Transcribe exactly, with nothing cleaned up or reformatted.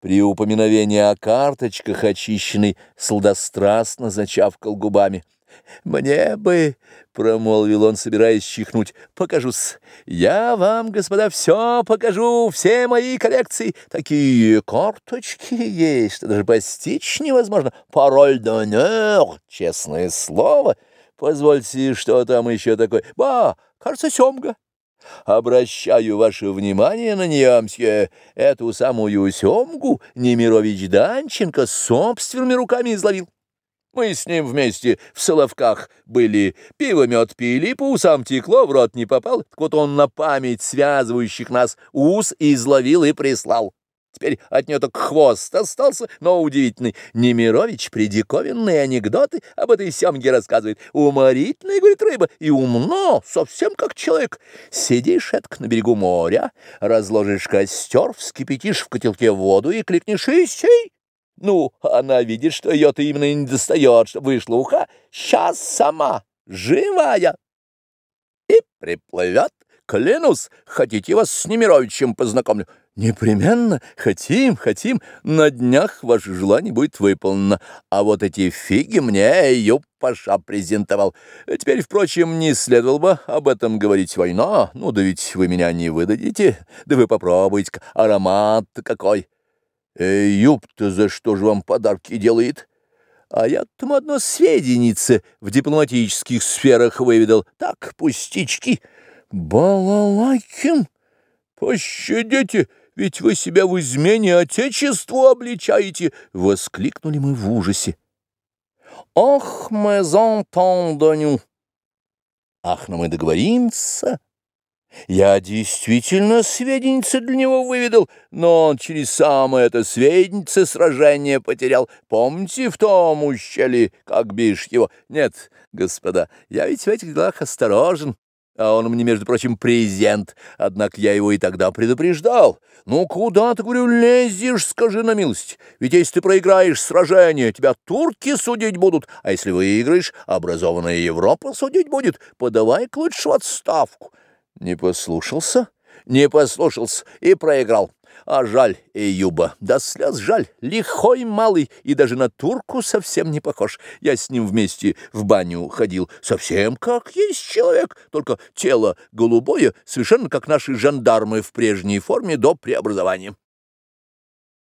При упоминовении о карточках очищенный сладострастно зачавкал губами. «Мне бы, — промолвил он, собираясь чихнуть, — покажусь. Я вам, господа, все покажу, все мои коллекции. Такие карточки есть, что даже постичь невозможно. Пароль d'honneur, честное слово. Позвольте, что там еще такое? Ба, кажется, семга. Обращаю ваше внимание на нее, мсье. Эту самую семгу Немирович Данченко собственными руками изловил. Мы с ним вместе в Соловках были, пиво-мед пили, по усам текло, в рот не попал. Так вот он на память связывающих нас уз изловил и прислал. Теперь от нее только хвост остался, но удивительный. Немирович предиковинные анекдоты об этой семге рассказывает. Уморительная, говорит, рыба, и умно, совсем как человек. Сидишь этак на берегу моря, разложишь костер, вскипятишь в котелке воду и кликнешь и сей. Ну, она видит, что ее-то именно не достает, что вышла уха. Сейчас сама, живая. И приплывет. Клянусь, хотите, вас с Немировичем познакомлю? Непременно, хотим, хотим. На днях ваше желание будет выполнено. А вот эти фиги мне Юппаша презентовал. Теперь, впрочем, не следовало бы об этом говорить. Война. Ну, да ведь вы меня не выдадите. Да вы попробуйте, аромат какой. Эй, Юп-то за что же вам подарки делает? А я там одно сведенице в дипломатических сферах выведал. Так, пустячки. Балалайкин, пощадите, ведь вы себя в измене Отечеству обличаете, — воскликнули мы в ужасе. Ох, maison tendue. Ах, но мы договоримся. Я действительно сведенице для него выведал, но он через самое это сведенице сражение потерял. Помните в том ущелье, как бишь его? Нет, господа, я ведь в этих делах осторожен. А он мне, между прочим, презент, однако я его и тогда предупреждал. Ну, куда ты, говорю, лезешь, скажи на милость? Ведь если ты проиграешь сражение, тебя турки судить будут, а если выиграешь, образованная Европа судить будет. Подавай-ка лучше в отставку. Не послушался, не послушался и проиграл. А жаль Эюба, да слез жаль, лихой малый и даже на турку совсем не похож. Я с ним вместе в баню ходил, совсем как есть человек, только тело голубое, совершенно как наши жандармы в прежней форме до преобразования.